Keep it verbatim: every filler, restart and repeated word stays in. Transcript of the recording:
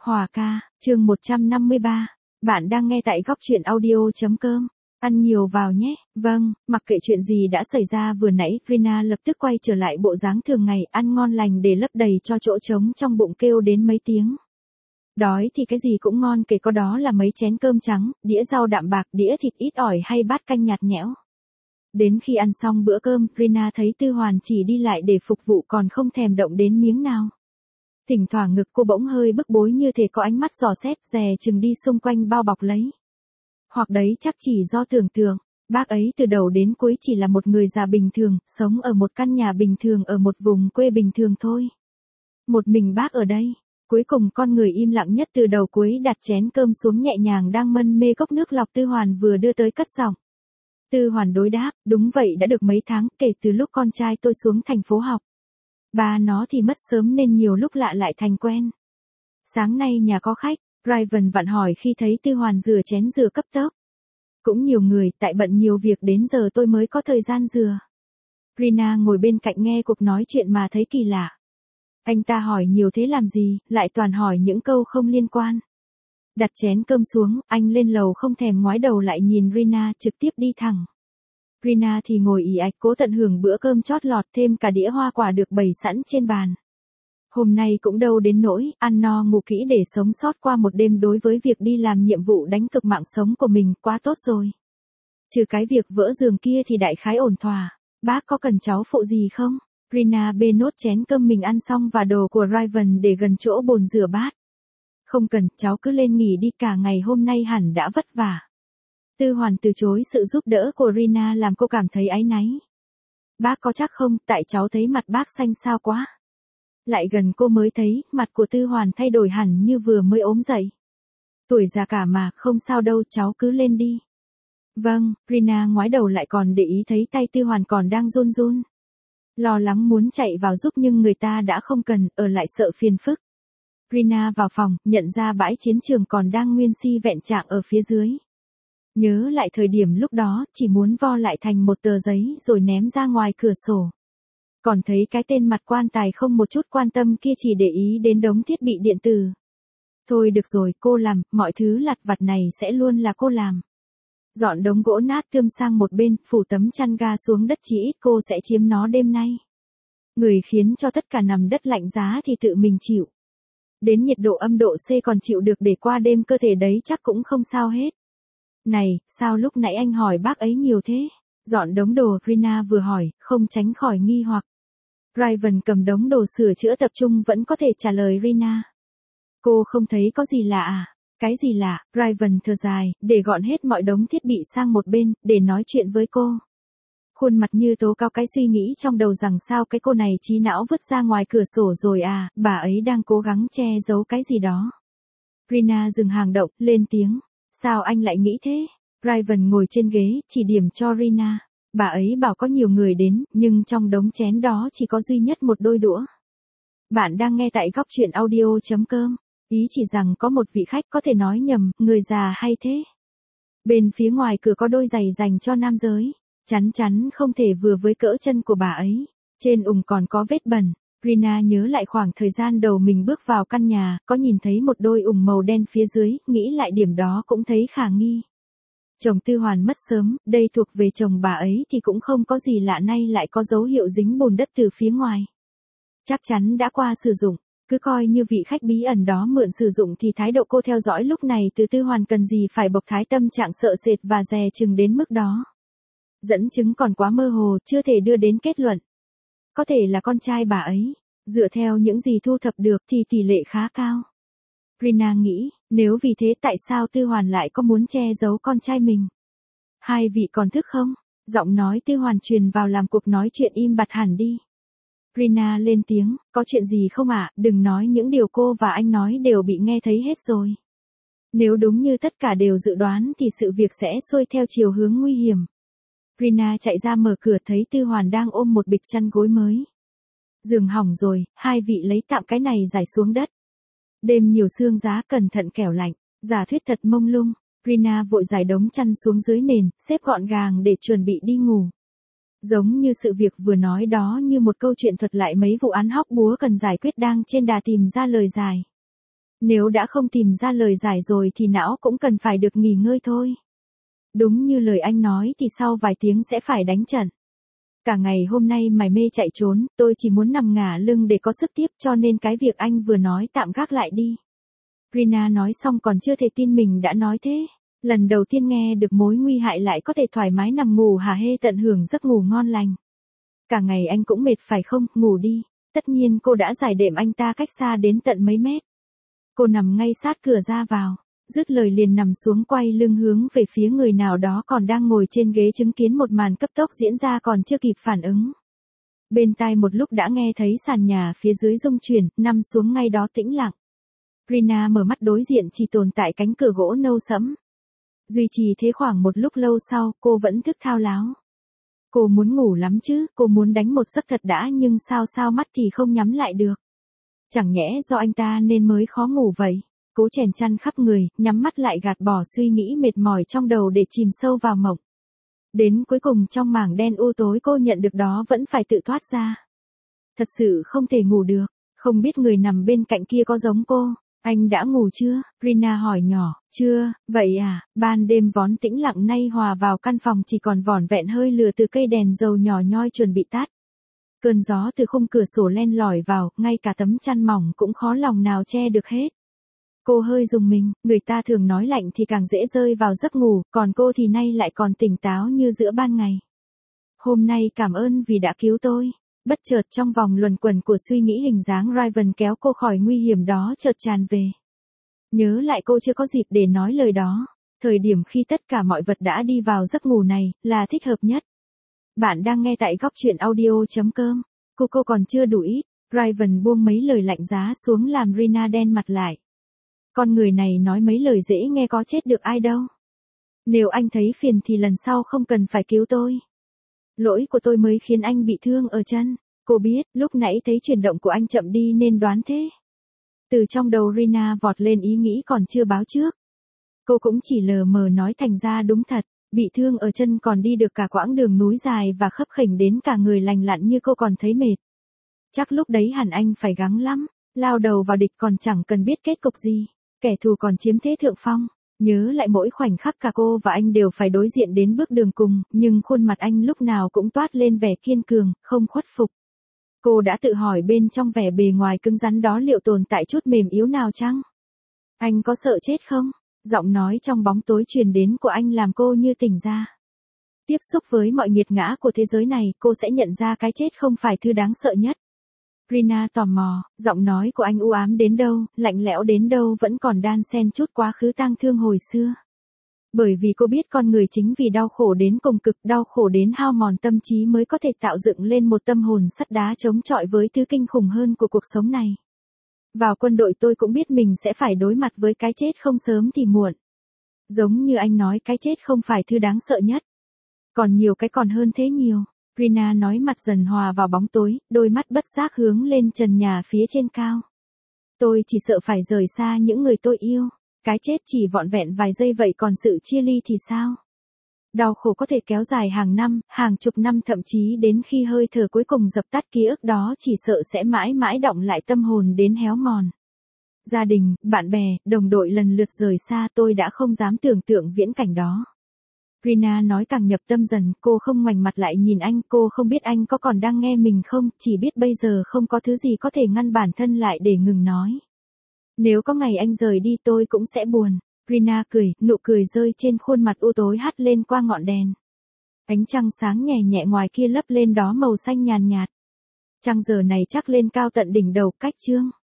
Hòa ca, chương một trăm năm mươi ba. Bạn đang nghe tại góc truyện audio.com. Ăn nhiều vào nhé. Vâng, mặc kệ chuyện gì đã xảy ra vừa nãy, Rina lập tức quay trở lại bộ dáng thường ngày, ăn ngon lành để lấp đầy cho chỗ trống trong bụng kêu đến mấy tiếng. Đói thì cái gì cũng ngon, kể có đó là mấy chén cơm trắng, đĩa rau đạm bạc, đĩa thịt ít ỏi hay bát canh nhạt nhẽo. Đến khi ăn xong bữa cơm, Rina thấy Tư Hoàn chỉ đi lại để phục vụ còn không thèm động đến miếng nào. Thỉnh thoảng ngực cô bỗng hơi bức bối như thể có ánh mắt dò xét dè chừng đi xung quanh bao bọc lấy. Hoặc đấy chắc chỉ do tưởng tượng, bác ấy từ đầu đến cuối chỉ là một người già bình thường, sống ở một căn nhà bình thường ở một vùng quê bình thường thôi. Một mình bác ở đây, cuối cùng con người im lặng nhất từ đầu cuối đặt chén cơm xuống nhẹ nhàng đang mân mê cốc nước lọc Tư Hoàn vừa đưa tới cất giọng. Tư Hoàn đối đáp, đúng vậy đã được mấy tháng kể từ lúc con trai tôi xuống thành phố học. Ba nó thì mất sớm nên nhiều lúc lạ lại thành quen. Sáng nay nhà có khách, Raven vặn hỏi khi thấy Tư Hoàn rửa chén rửa cấp tốc. Cũng nhiều người, tại bận nhiều việc đến giờ tôi mới có thời gian rửa. Rina ngồi bên cạnh nghe cuộc nói chuyện mà thấy kỳ lạ. Anh ta hỏi nhiều thế làm gì, lại toàn hỏi những câu không liên quan. Đặt chén cơm xuống, anh lên lầu không thèm ngoái đầu lại nhìn Rina, trực tiếp đi thẳng. Rina thì ngồi ì ạch cố tận hưởng bữa cơm chót lọt, thêm cả đĩa hoa quả được bày sẵn trên bàn. Hôm nay cũng đâu đến nỗi, ăn no ngủ kỹ để sống sót qua một đêm đối với việc đi làm nhiệm vụ đánh cực mạng sống của mình quá tốt rồi. Trừ cái việc vỡ giường kia thì đại khái ổn thỏa. Bác có cần cháu phụ gì không? Rina bê nốt chén cơm mình ăn xong và đồ của Raven để gần chỗ bồn rửa bát. Không cần, cháu cứ lên nghỉ đi, cả ngày hôm nay hẳn đã vất vả. Tư Hoàn từ chối sự giúp đỡ của Rina làm cô cảm thấy áy náy. Bác có chắc không, tại cháu thấy mặt bác xanh xao quá. Lại gần cô mới thấy, mặt của Tư Hoàn thay đổi hẳn như vừa mới ốm dậy. Tuổi già cả mà, không sao đâu, cháu cứ lên đi. Vâng, Rina ngoái đầu lại còn để ý thấy tay Tư Hoàn còn đang run run. Lo lắng muốn chạy vào giúp nhưng người ta đã không cần, ở lại sợ phiền phức. Rina vào phòng, nhận ra bãi chiến trường còn đang nguyên si vẹn trạng ở phía dưới. Nhớ lại thời điểm lúc đó, chỉ muốn vo lại thành một tờ giấy rồi ném ra ngoài cửa sổ. Còn thấy cái tên mặt quan tài không một chút quan tâm kia chỉ để ý đến đống thiết bị điện tử. Thôi được rồi, cô làm, mọi thứ lặt vặt này sẽ luôn là cô làm. Dọn đống gỗ nát tươm sang một bên, phủ tấm chăn ga xuống đất, chỉ ít cô sẽ chiếm nó đêm nay. Người khiến cho tất cả nằm đất lạnh giá thì tự mình chịu. Đến nhiệt độ âm độ C còn chịu được để qua đêm cơ thể đấy chắc cũng không sao hết. Này, sao lúc nãy anh hỏi bác ấy nhiều thế? Dọn đống đồ, Rina vừa hỏi, không tránh khỏi nghi hoặc. Raven cầm đống đồ sửa chữa tập trung vẫn có thể trả lời Rina. Cô không thấy có gì lạ à? Cái gì lạ? Raven thở dài, để gọn hết mọi đống thiết bị sang một bên, để nói chuyện với cô. Khuôn mặt như tố cáo cái suy nghĩ trong đầu rằng sao cái cô này trí não vứt ra ngoài cửa sổ rồi à, bà ấy đang cố gắng che giấu cái gì đó. Rina dừng hàng động, lên tiếng. Sao anh lại nghĩ thế? Raven ngồi trên ghế, chỉ điểm cho Rina. Bà ấy bảo có nhiều người đến, nhưng trong đống chén đó chỉ có duy nhất một đôi đũa. Bạn đang nghe tại góc truyện audio.com. Ý chỉ rằng có một vị khách có thể nói nhầm, người già hay thế. Bên phía ngoài cửa có đôi giày dành cho nam giới. Chắn chắn không thể vừa với cỡ chân của bà ấy. Trên ủng còn có vết bẩn. Rina nhớ lại khoảng thời gian đầu mình bước vào căn nhà, có nhìn thấy một đôi ủng màu đen phía dưới, nghĩ lại điểm đó cũng thấy khả nghi. Chồng Tư Hoàn mất sớm, đây thuộc về chồng bà ấy thì cũng không có gì lạ, nay lại có dấu hiệu dính bùn đất từ phía ngoài. Chắc chắn đã qua sử dụng, cứ coi như vị khách bí ẩn đó mượn sử dụng thì thái độ cô theo dõi lúc này từ Tư Hoàn cần gì phải bộc thái tâm trạng sợ sệt và dè chừng đến mức đó. Dẫn chứng còn quá mơ hồ, chưa thể đưa đến kết luận. Có thể là con trai bà ấy, dựa theo những gì thu thập được thì tỷ lệ khá cao. Rina nghĩ, nếu vì thế tại sao Tư Hoàn lại có muốn che giấu con trai mình? Hai vị còn thức không? Giọng nói Tư Hoàn truyền vào làm cuộc nói chuyện im bặt hẳn đi. Rina lên tiếng, có chuyện gì không ạ? À? Đừng nói những điều cô và anh nói đều bị nghe thấy hết rồi. Nếu đúng như tất cả đều dự đoán thì sự việc sẽ xuôi theo chiều hướng nguy hiểm. Rina chạy ra mở cửa thấy Tư Hoàn đang ôm một bịch chăn gối mới. Giường hỏng rồi, hai vị lấy tạm cái này giải xuống đất. Đêm nhiều sương giá, cẩn thận kẻo lạnh, giả thuyết thật mông lung. Rina vội giải đống chăn xuống dưới nền, xếp gọn gàng để chuẩn bị đi ngủ. Giống như sự việc vừa nói đó như một câu chuyện thuật lại mấy vụ án hóc búa cần giải quyết đang trên đà tìm ra lời giải. Nếu đã không tìm ra lời giải rồi thì não cũng cần phải được nghỉ ngơi thôi. Đúng như lời anh nói thì sau vài tiếng sẽ phải đánh trận. Cả ngày hôm nay mải mê chạy trốn, tôi chỉ muốn nằm ngả lưng để có sức tiếp, cho nên cái việc anh vừa nói tạm gác lại đi. Rina nói xong còn chưa thể tin mình đã nói thế. Lần đầu tiên nghe được mối nguy hại lại có thể thoải mái nằm ngủ hả hê tận hưởng giấc ngủ ngon lành. Cả ngày anh cũng mệt phải không, ngủ đi. Tất nhiên cô đã giải đệm anh ta cách xa đến tận mấy mét. Cô nằm ngay sát cửa ra vào, dứt lời liền nằm xuống quay lưng hướng về phía người nào đó còn đang ngồi trên ghế chứng kiến một màn cấp tốc diễn ra còn chưa kịp phản ứng. Bên tai một lúc đã nghe thấy sàn nhà phía dưới rung chuyển, nằm xuống ngay đó tĩnh lặng. Rina mở mắt đối diện chỉ tồn tại cánh cửa gỗ nâu sẫm. Duy trì thế khoảng một lúc lâu sau, cô vẫn thức thao láo. Cô muốn ngủ lắm chứ, cô muốn đánh một giấc thật đã nhưng sao sao mắt thì không nhắm lại được. Chẳng nhẽ do anh ta nên mới khó ngủ vậy. Cố chèn chăn khắp người, nhắm mắt lại gạt bỏ suy nghĩ mệt mỏi trong đầu để chìm sâu vào mộng. Đến cuối cùng trong mảng đen u tối cô nhận được đó vẫn phải tự thoát ra. Thật sự không thể ngủ được, không biết người nằm bên cạnh kia có giống cô. Anh đã ngủ chưa? Rina hỏi nhỏ. Chưa, vậy à, ban đêm vón tĩnh lặng nay hòa vào căn phòng chỉ còn vỏn vẹn hơi lửa từ cây đèn dầu nhỏ nhoi chuẩn bị tắt. Cơn gió từ khung cửa sổ len lỏi vào, ngay cả tấm chăn mỏng cũng khó lòng nào che được hết. Cô hơi rùng mình, người ta thường nói lạnh thì càng dễ rơi vào giấc ngủ, còn cô thì nay lại còn tỉnh táo như giữa ban ngày. Hôm nay cảm ơn vì đã cứu tôi. Bất chợt trong vòng luẩn quẩn của suy nghĩ hình dáng Raven kéo cô khỏi nguy hiểm đó chợt tràn về. Nhớ lại cô chưa có dịp để nói lời đó. Thời điểm khi tất cả mọi vật đã đi vào giấc ngủ này, là thích hợp nhất. Bạn đang nghe tại góc truyện audio.com. Cô cô còn chưa đủ ít. Raven buông mấy lời lạnh giá xuống làm Rina đen mặt lại. Con người này nói mấy lời dễ nghe có chết được ai đâu. Nếu anh thấy phiền thì lần sau không cần phải cứu tôi. Lỗi của tôi mới khiến anh bị thương ở chân. Cô biết, lúc nãy thấy chuyển động của anh chậm đi nên đoán thế. Từ trong đầu Rina vọt lên ý nghĩ còn chưa báo trước. Cô cũng chỉ lờ mờ nói thành ra đúng thật, bị thương ở chân còn đi được cả quãng đường núi dài và khấp khểnh đến cả người lành lặn như cô còn thấy mệt. Chắc lúc đấy hẳn anh phải gắng lắm, lao đầu vào địch còn chẳng cần biết kết cục gì, kẻ thù còn chiếm thế thượng phong. Nhớ lại mỗi khoảnh khắc cả cô và anh đều phải đối diện đến bước đường cùng, nhưng khuôn mặt anh lúc nào cũng toát lên vẻ kiên cường, không khuất phục. Cô đã tự hỏi bên trong vẻ bề ngoài cứng rắn đó liệu tồn tại chút mềm yếu nào chăng? Anh có sợ chết không? Giọng nói trong bóng tối truyền đến của anh làm cô như tỉnh ra. Tiếp xúc với mọi nghiệt ngã của thế giới này, cô sẽ nhận ra cái chết không phải thứ đáng sợ nhất. Rina tò mò, giọng nói của anh u ám đến đâu, lạnh lẽo đến đâu vẫn còn đan xen chút quá khứ tang thương hồi xưa. Bởi vì cô biết con người chính vì đau khổ đến cùng cực, đau khổ đến hao mòn tâm trí mới có thể tạo dựng lên một tâm hồn sắt đá chống chọi với thứ kinh khủng hơn của cuộc sống này. Vào quân đội tôi cũng biết mình sẽ phải đối mặt với cái chết không sớm thì muộn. Giống như anh nói cái chết không phải thứ đáng sợ nhất. Còn nhiều cái còn hơn thế nhiều. Rina nói mặt dần hòa vào bóng tối, đôi mắt bất giác hướng lên trần nhà phía trên cao. Tôi chỉ sợ phải rời xa những người tôi yêu. Cái chết chỉ vọn vẹn vài giây vậy còn sự chia ly thì sao? Đau khổ có thể kéo dài hàng năm, hàng chục năm thậm chí đến khi hơi thở cuối cùng dập tắt ký ức đó chỉ sợ sẽ mãi mãi đọng lại tâm hồn đến héo mòn. Gia đình, bạn bè, đồng đội lần lượt rời xa tôi đã không dám tưởng tượng viễn cảnh đó. Rina nói càng nhập tâm dần, cô không ngoảnh mặt lại nhìn anh, cô không biết anh có còn đang nghe mình không, chỉ biết bây giờ không có thứ gì có thể ngăn bản thân lại để ngừng nói. Nếu có ngày anh rời đi tôi cũng sẽ buồn. Rina cười, nụ cười rơi trên khuôn mặt u tối hắt lên qua ngọn đèn. Ánh trăng sáng nhẹ nhẹ ngoài kia lấp lên đó màu xanh nhàn nhạt. Trăng giờ này chắc lên cao tận đỉnh đầu cách chương.